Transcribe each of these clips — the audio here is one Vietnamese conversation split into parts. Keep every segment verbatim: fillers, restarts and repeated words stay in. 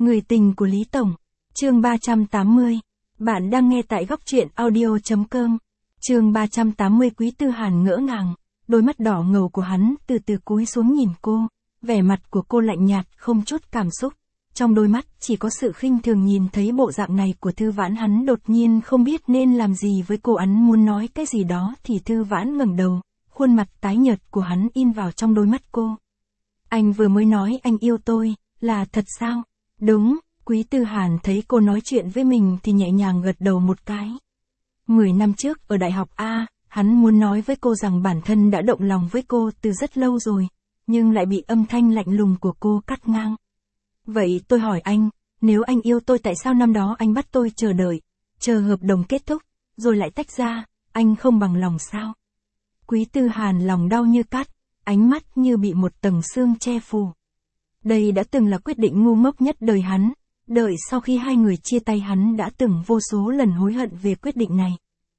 Người tình của Lý Tổng. Chương ba trăm tám mươi. Bạn đang nghe tại góc truyện audio chấm com. Chương ba trăm tám mươi. Quý Tư Hàn ngỡ ngàng, đôi mắt đỏ ngầu của hắn từ từ cúi xuống nhìn cô, vẻ mặt của cô lạnh nhạt, không chút cảm xúc. Trong đôi mắt chỉ có sự khinh thường. Nhìn thấy bộ dạng này của Thư Vãn, hắn đột nhiên không biết nên làm gì với cô. Hắn muốn nói cái gì đó thì Thư Vãn ngẩng đầu, khuôn mặt tái nhợt của hắn in vào trong đôi mắt cô. Anh vừa mới nói anh yêu tôi, là thật sao? Đúng. Quý Tư Hàn thấy cô nói chuyện với mình thì nhẹ nhàng gật đầu một cái. Mười năm trước ở đại học A, hắn muốn nói với cô rằng bản thân đã động lòng với cô từ rất lâu rồi, nhưng lại bị âm thanh lạnh lùng của cô cắt ngang. Vậy tôi hỏi anh, nếu anh yêu tôi tại sao năm đó anh bắt tôi chờ đợi, chờ hợp đồng kết thúc, rồi lại tách ra, anh không bằng lòng sao? Quý Tư Hàn lòng đau như cắt, ánh mắt như bị một tầng sương che phủ. Đây đã từng là quyết định ngu ngốc nhất đời hắn. Đợi sau khi hai người chia tay, hắn đã từng vô số lần hối hận về quyết định này.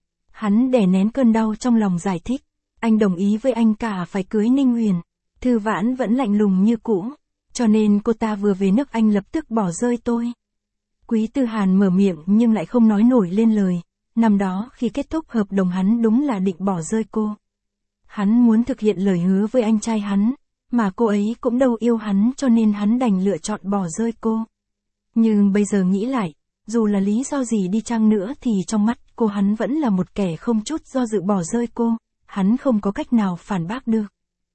Hắn đè nén cơn đau trong lòng giải thích, anh đồng ý với anh cả phải cưới Ninh Huyền. Thư Vãn vẫn lạnh lùng như cũ, cho nên cô ta vừa về nước anh lập tức bỏ rơi tôi. Quý Tư Hàn mở miệng nhưng lại không nói nổi lên lời. Năm đó khi kết thúc hợp đồng hắn đúng là định bỏ rơi cô. Hắn muốn thực hiện lời hứa với anh trai hắn, mà cô ấy cũng đâu yêu hắn, cho nên hắn đành lựa chọn bỏ rơi cô. Nhưng bây giờ nghĩ lại, dù là lý do gì đi chăng nữa thì trong mắt cô hắn vẫn là một kẻ không chút do dự bỏ rơi cô. Hắn không có cách nào phản bác được.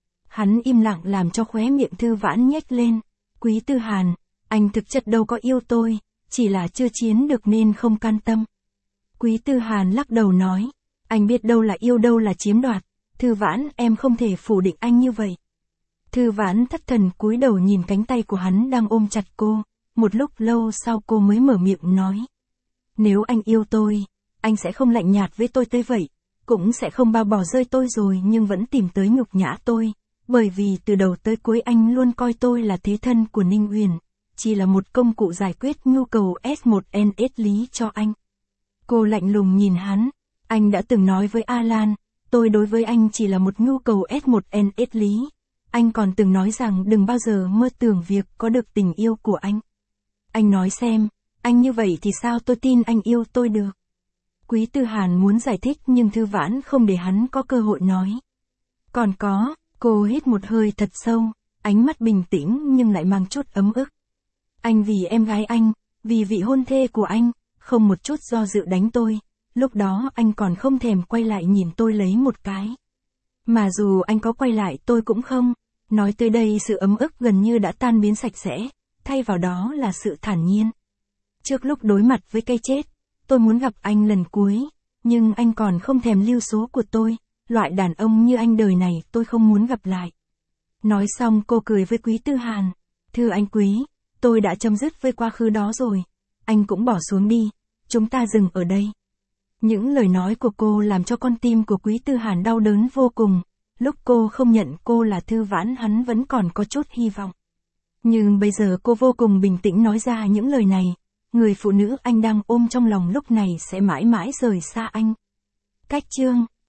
Hắn im lặng làm cho khóe miệng Thư Vãn nhếch lên. Quý Tư Hàn, anh thực chất đâu có yêu tôi, chỉ là chưa chiến được nên không can tâm. Quý Tư Hàn lắc đầu nói, anh biết đâu là yêu đâu là chiếm đoạt. Thư Vãn, em không thể phủ định anh như vậy. Thư Vãn thất thần cúi đầu nhìn cánh tay của hắn đang ôm chặt cô. Một lúc lâu sau cô mới mở miệng nói. Nếu anh yêu tôi, anh sẽ không lạnh nhạt với tôi tới vậy, cũng sẽ không bao bỏ rơi tôi rồi nhưng vẫn tìm tới nhục nhã tôi, bởi vì từ đầu tới cuối anh luôn coi tôi là thế thân của Ninh Huyền, chỉ là một công cụ giải quyết nhu cầu S một N S lý cho anh. Cô lạnh lùng nhìn hắn, anh đã từng nói với Alan, tôi đối với anh chỉ là một nhu cầu S một N S lý, anh còn từng nói rằng đừng bao giờ mơ tưởng việc có được tình yêu của anh. Anh nói xem, anh như vậy thì sao tôi tin anh yêu tôi được? Quý Tư Hàn muốn giải thích nhưng Thư Vãn không để hắn có cơ hội nói. Còn có, cô hít một hơi thật sâu, ánh mắt bình tĩnh nhưng lại mang chút ấm ức. Anh vì em gái anh, vì vị hôn thê của anh, không một chút do dự đánh tôi, lúc đó anh còn không thèm quay lại nhìn tôi lấy một cái. Mà dù anh có quay lại tôi cũng không. Nói tới đây sự ấm ức gần như đã tan biến sạch sẽ. Thay vào đó là sự thản nhiên. Trước lúc đối mặt với cái chết, tôi muốn gặp anh lần cuối, nhưng anh còn không thèm lưu số của tôi, loại đàn ông như anh đời này tôi không muốn gặp lại. Nói xong cô cười với Quý Tư Hàn, thưa anh Quý, tôi đã chấm dứt với quá khứ đó rồi, anh cũng bỏ xuống đi, chúng ta dừng ở đây. Những lời nói của cô làm cho con tim của Quý Tư Hàn đau đớn vô cùng, lúc cô không nhận cô là Thư Vãn hắn vẫn còn có chút hy vọng. Nhưng bây giờ cô vô cùng bình tĩnh nói ra những lời này, người phụ nữ anh đang ôm trong lòng lúc này sẽ mãi mãi rời xa anh. Cách chương